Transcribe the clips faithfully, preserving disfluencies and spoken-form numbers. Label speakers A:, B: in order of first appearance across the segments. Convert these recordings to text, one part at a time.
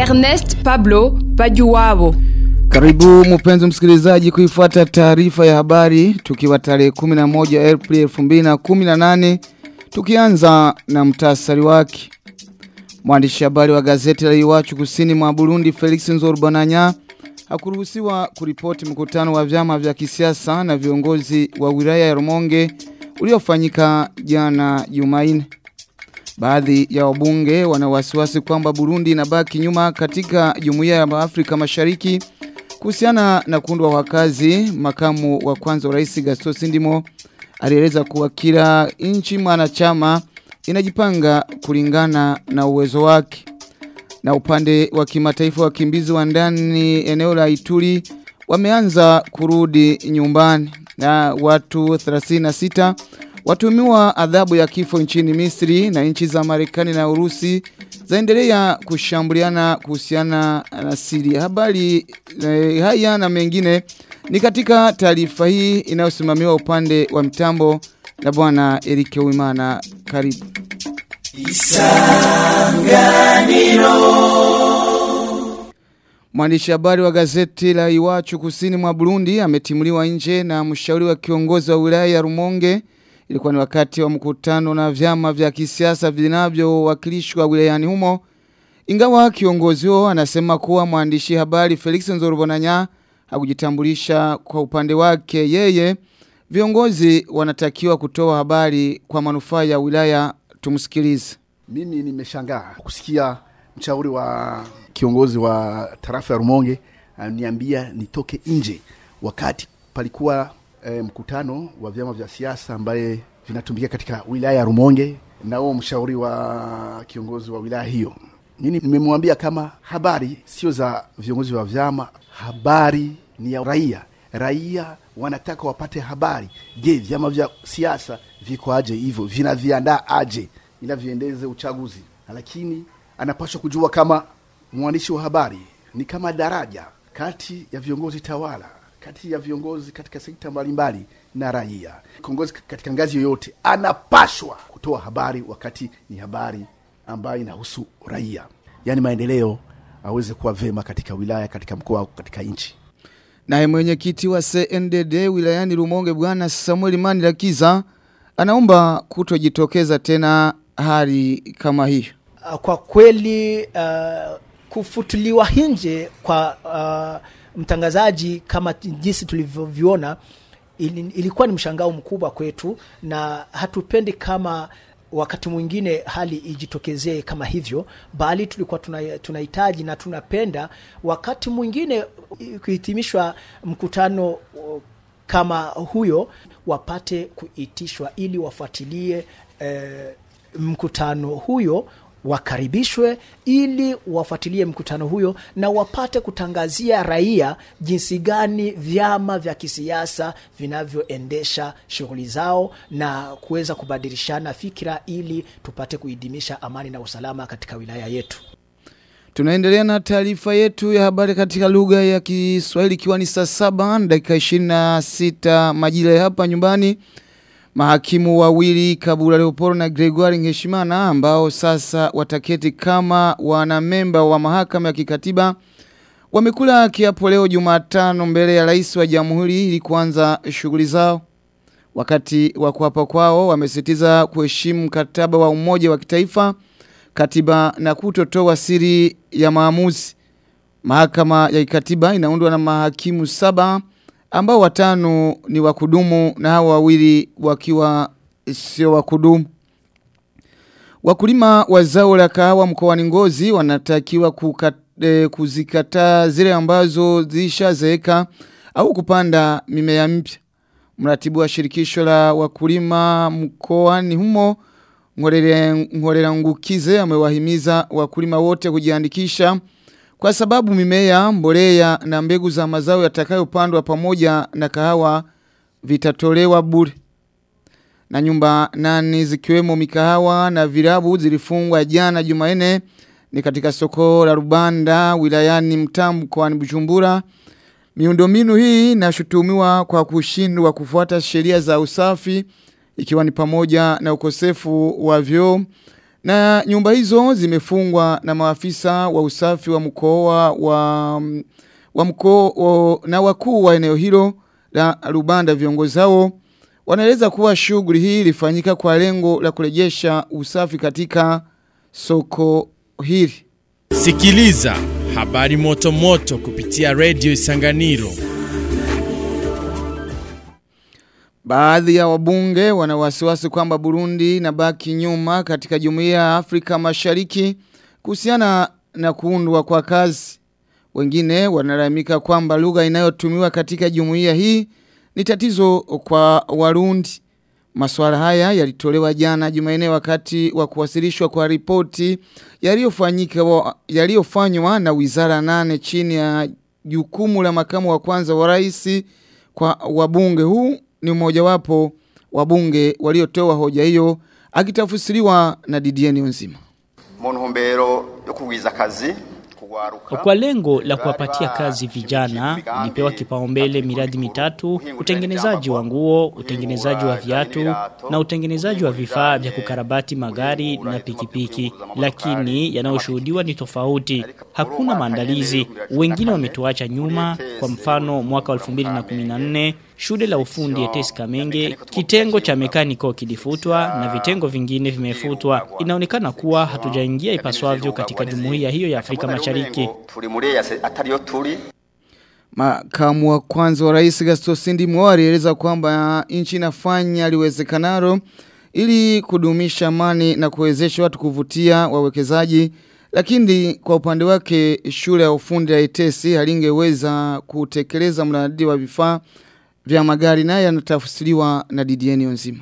A: Ernest Pablo Bajuwabo.
B: Karibu mpenzi msikilizaji kuifuata taarifa ya habari tukiwa tarehe kumi na moja Aprili elfu mbili na kumi na nane, tukianza na mtasari wake. Mwandishi habari wa gazeti la Iwachu kusini mwa Burundi Felix Nzorbananya hakuruhusiwa kuripoti mkutano wa vyama vya kisiasa na viongozi wa wilaya ya Rumonge uliofanyika jana Jumanne. Baadhi ya wabunge wana wasiwasi kwamba Burundi inabaki nyuma katika Jumuiya ya Afrika Mashariki kuhusiana na kuundwa kwa kazi. Makamu wa kwanza wa Rais Gaston Sindimo alieleza kuwa kila nchi mwanachama inajipanga kulingana na uwezo wake. Na upande wa kimataifa, wakimbizi wa ndani eneo la Ituri wameanza kurudi nyumbani, na watu thelathini na sita watumiwa adhabu ya kifo nchini Misri, na nchi za Marekani na Urusi zaendelea kushambuliana kuhusiana na Syria. Habari eh, haya na mengine ni katika taarifa hii inayosimamiwa upande wa mtambo na bwana Eric Uwimana. Karibu. Isanganiro. Mwandishi habari wa gazeti la Iwachu kusini mwa Burundi ametimuliwa nje na mshauri wa kiongozi wa wilaya ya Rumonge. Ilikuwa ni wakati wa mkutano na vyama vya kisiasa vinavyowakilishwa wilayani humo. Ingawa kiongozi huo anasema kuwa mwandishi habari Felix Nzorbananya hakujitambulisha kwa upande wake yeye, viongozi wanatakiwa kutoa habari kwa manufaa ya wilaya. Tumsikilize.
C: Mimi nimeshangaa kusikia mshauri wa kiongozi wa tarafa ya Rumonge ananiambia nitoke nje wakati palikuwa E, mkutano wa vyama vya siasa ambaye vinatumika katika wilaya ya Rumonge na huo mshauri wa kiongozi wa wilaya hiyo. Mimi nimemwambia kama habari sio za viongozi wa vyama, habari ni ya raia. Raia wanataka wapate habari. Je, vyama vya siasa viko aje hivyo? Vinaviandaa aje ila viendeze uchaguzi? Lakini anapaswa kujua kama mwandishi wa habari ni kama daraja kati ya viongozi tawala, kati ya viongozi katika sekta mbalimbali na raia. Kiongozi katika ngazi yoyote anapaswa kutoa habari wakati ni habari ambayo inahusu raia, yani maendeleo aweze kuwa vema katika wilaya, katika mkoa, katika nchi.
B: Naye mwenyekiti wa C N D D wilayani Rumonge bwana Samuel Manirakiza anaomba kutojitokeza tena hali kama hii.
D: Kwa kweli uh, kufutuliwa nje kwa uh, mtangazaji kama jinsi tulivyoviona ilikuwa ni mshangao mkubwa kwetu, na hatupendi kama wakati mwingine hali ijitokezee kama hivyo, bali tulikuwa tunahitaji na tunapenda wakati mwingine kuhitimishwa mkutano kama huyo wapate kuitishwa ili wafuatilie eh, mkutano huyo, wakaribishwe ili wafuatilie mkutano huyo na wapate kutangazia raia jinsi gani vyama vya kisiasa vinavyoendesha shughuli zao na kuweza kubadilishana fikra ili tupate kuidimisha amani na usalama katika wilaya yetu.
B: Tunaendelea na taarifa yetu ya habari katika lugha ya Kiswahili ikiwa ni saa saba dakika ishirini na sita majira hapa nyumbani. Mahakimu wawili Kabura Leoporo na Gregoire Ngeshimana ambao sasa wataketi kama wanamemba wa mahakama ya kikatiba wamekula kiapo leo Jumatano mbele ya rais wa jamhuri ili kuanza shughuli zao. Wakati wa kuapa kwao wamesitiza kuheshimu mkataba wa Umoja wa Kitaifa, katiba na kutotoa siri ya maamuzi. Mahakama ya kikatiba inaundwa na mahakimu saba ambao watano ni wakudumu na hao wawili wakiwa sio wakudumu. Wakulima wa zao la kahawa mkoani Ngozi wanatakiwa kukate, kuzikataa zile ambazo zishazeeka au kupanda mimea mpya. Mratibu wa shirikisho la wakulima mkoani humo Ngorera Ngukize amewahimiza wakulima wote kujiandikisha kwa sababu mimea, mbolea na mbegu za mazao yatakayopandwa pamoja na kahawa vitatolewa bure. Na nyumba nane zikiwemo mikahawa na virabu zilifungwa jana Jumanne ni katika soko la Rubanda wilayani Mtambu mkoani Bujumbura. Miundombinu hii inashutumiwa kwa kushindwa kufuata sheria za usafi, ikiwa ni pamoja na ukosefu wa vyoo Na nyumba hizo zimefungwa na maafisa wa usafi wa mkoa wa wa mkoa na wakuu wa eneo hilo la Rubanda. Viongozi hao wanaeleza kuwa shughuli hii ilifanyika kwa lengo la kurejesha usafi katika soko hili.
E: Sikiliza habari moto moto kupitia Radio Isanganiro.
B: Baadhi ya wabunge wana wasiwasi kwamba Burundi inabaki nyuma katika Jumuiya ya Afrika Mashariki kuhusiana na kuundwa kwa kazi. Wengine wanalalamika kwamba lugha inayotumiwa katika jumuiya hii ni tatizo kwa Warundi. Masuala haya yalitolewa jana Jumanne wakati wa kuwasilishwa kwa ripoti yaliyofanyika yaliyofanywa na wizara nane chini ya jukumu la makamu wa kwanza wa rais kwa wabunge. Huu ni mmoja wapo wabunge waliotoa hoja hiyo akitafsiriwa na Didier Niyonzima.
F: Monhombero yo kugwiza kazi
G: kwa lengo la kuwapatia kazi vijana, ilipewa kipaumbele miradi mitatu: utengenezaji wa nguo, utengenezaji wa viatu na utengenezaji wa vifaa vya kukarabati magari na pikipiki. Lakini yanayoshuhudiwa ni tofauti. Hakuna maandalizi. Wengine wametuacha nyuma. Kwa mfano mwaka elfu mbili na kumi na nne shule la ufundi E T S Kamenge, kitengo cha mekaniko kilifutwa na vitengo vingine vimefutwa. Inaonekana kuwa hatujaingia ipaswavyo katika jumuiya hiyo ya Afrika Mashariki.
B: Makamu wa kwanza wa rais Gaston Sindimwo alieleza kwamba nchi inafanya liwezekanalo ili kudumisha amani na kuwezesha watu kuvutia wawekezaji, lakini kwa upande wake shule ya ufundi ya E T S halingeweza kutekeleza mradi wa vifaa vya magari, naye yanatafsiriwa na Didier Niyonzima.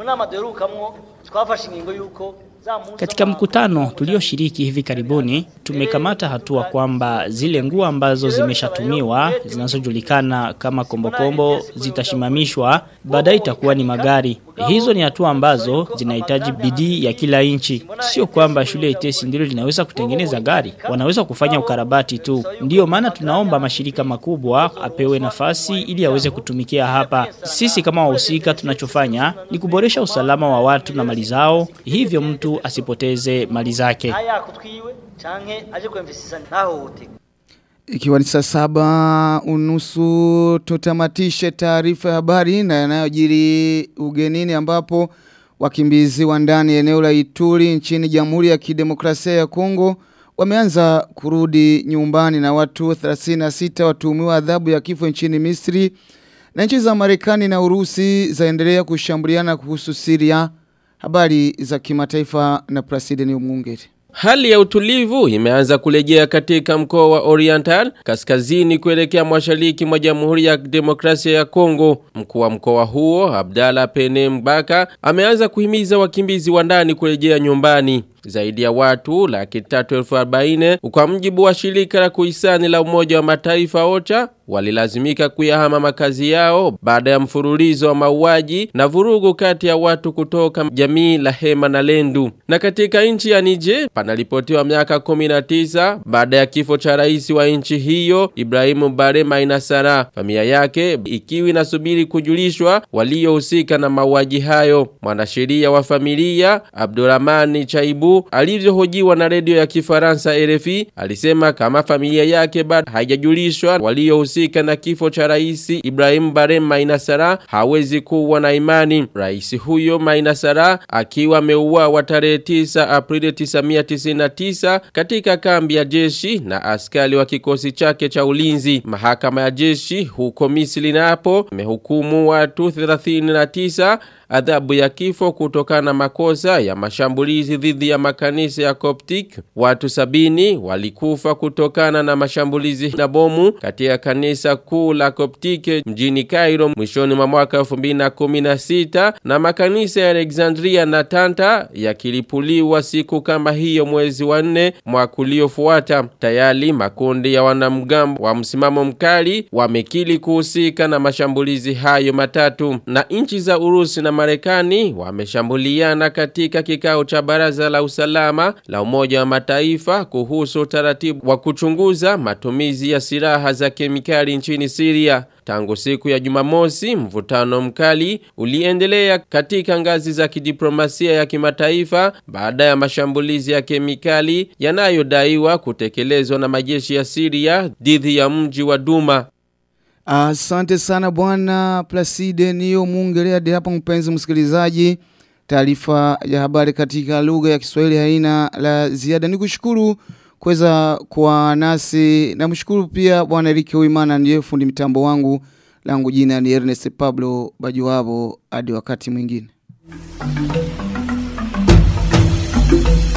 G: Katika mkutano tulioshiriki hivi karibuni, tumekamata hatua kwamba zile nguo ambazo zimeshatumiwa zinazojulikana kama kombokombo zitashimamishwa, baadaye itakuwa ni magari. Hizo ni hatua ambazo zinahitaji bidii ya kila nchi. Sio kwamba shule E T S ndilo linaweza kutengeneza gari, wanaweza kufanya ukarabati tu. Ndiyo maana tunaomba mashirika makubwa apewe nafasi ili aweze kutumikia hapa. Sisi kama wahusika tunachofanya ni kuboresha usalama wa watu na mali zao, hivyo mtu asipoteze mali zake.
B: Ikiwa ni saa saba unusu tutamatishe taarifa ya habari na yanayojiri ugenini, ambapo wakimbizi wa ndani eneo la Ituri nchini Jamhuri ya Kidemokrasia ya Kongo wameanza kurudi nyumbani, na watu thelathini na sita watuhumiwa adhabu ya kifo nchini Misri, na nchi za Marekani na Urusi zaendelea kushambuliana kuhusu Syria. Habari za kimataifa na President Umungeri.
H: Hali ya utulivu imeanza kurejea katika mkoa wa Oriental kaskazini kuelekea mashariki mwa Jamhuri ya Demokrasia ya Kongo. Mkuu wa mkoa huo Abdallah Pene Mbaka ameanza kuhimiza wakimbizi wa ndani kurejea nyumbani. Zaidi ya watu laki tatu elfu arobaini kwa mjibu wa shirika la kuhisani la Umoja wa Mataifa OCHA walilazimika kuyahama makazi yao baada ya mfululizo wa mauaji na vurugu kati ya watu kutoka jamii la Hema na Lendu. Na katika nchi ya Niger panaripotiwa miaka kumi na tisa baada ya kifo cha rais wa nchi hiyo Ibrahim Bare Mainasara, familia yake ikiwa inasubiri kujulishwa waliohusika na mauaji hayo. Mwanasheria wa familia Abdurrahman Chaibu alivyohojiwa na redio ya Kifaransa R F I alisema kama familia yake bado haijajulishwa waliohusika na kifo cha rais Ibrahim Bare Mainasara hawezi kuwa na imani. Rais huyo Mainasara akiwa ameuawa tarehe tisa Aprili elfu tisa mia tisini na tisa katika kambi ya jeshi na askari wa kikosi chake cha ulinzi. Mahakama ya jeshi huko Misri napo imehukumu watu thelathini na tisa adhabu ya kifo kutokana na makosa ya mashambulizi dhidi ya makanisa ya Coptic. Watu sabini walikufa kutokana na mashambulizi na bomu katika kanisa kuu la Coptic mjini Cairo mwishoni mwa mwaka elfu mbili na kumi na sita, na makanisa ya Alexandria na Tanta yakilipuliwa siku kama hiyo mwezi wa nne mwaka uliofuata. Tayari makundi ya wanamgambo wa msimamo mkali wamekili kuhusika na mashambulizi hayo matatu. Na nchi za Urusi na Marekani wameshambuliana katika kikao cha baraza la usalama la Umoja wa Mataifa kuhusu utaratibu wa kuchunguza matumizi ya silaha za kemikali nchini Syria. Tangu siku ya Jumamosi, mvutano mkali uliendelea katika ngazi za kidiplomasia ya kimataifa baada ya mashambulizi ya kemikali yanayodaiwa kutekelezwa na majeshi ya Syria dhidi ya mji wa Duma.
B: Asante sana bwana Placide niyo muongelea hadi hapa mpenzi msikilizaji. Taarifa ya habari katika lugha ya Kiswahili haina la ziada. Nikushukuru kuweza kuwa nasi na mshukuru pia bwana Eric Uimana ndiye fundi mitambo wangu. Langu jina ni Ernest Pablo Bajuwabo. Hadi wakati mwingine.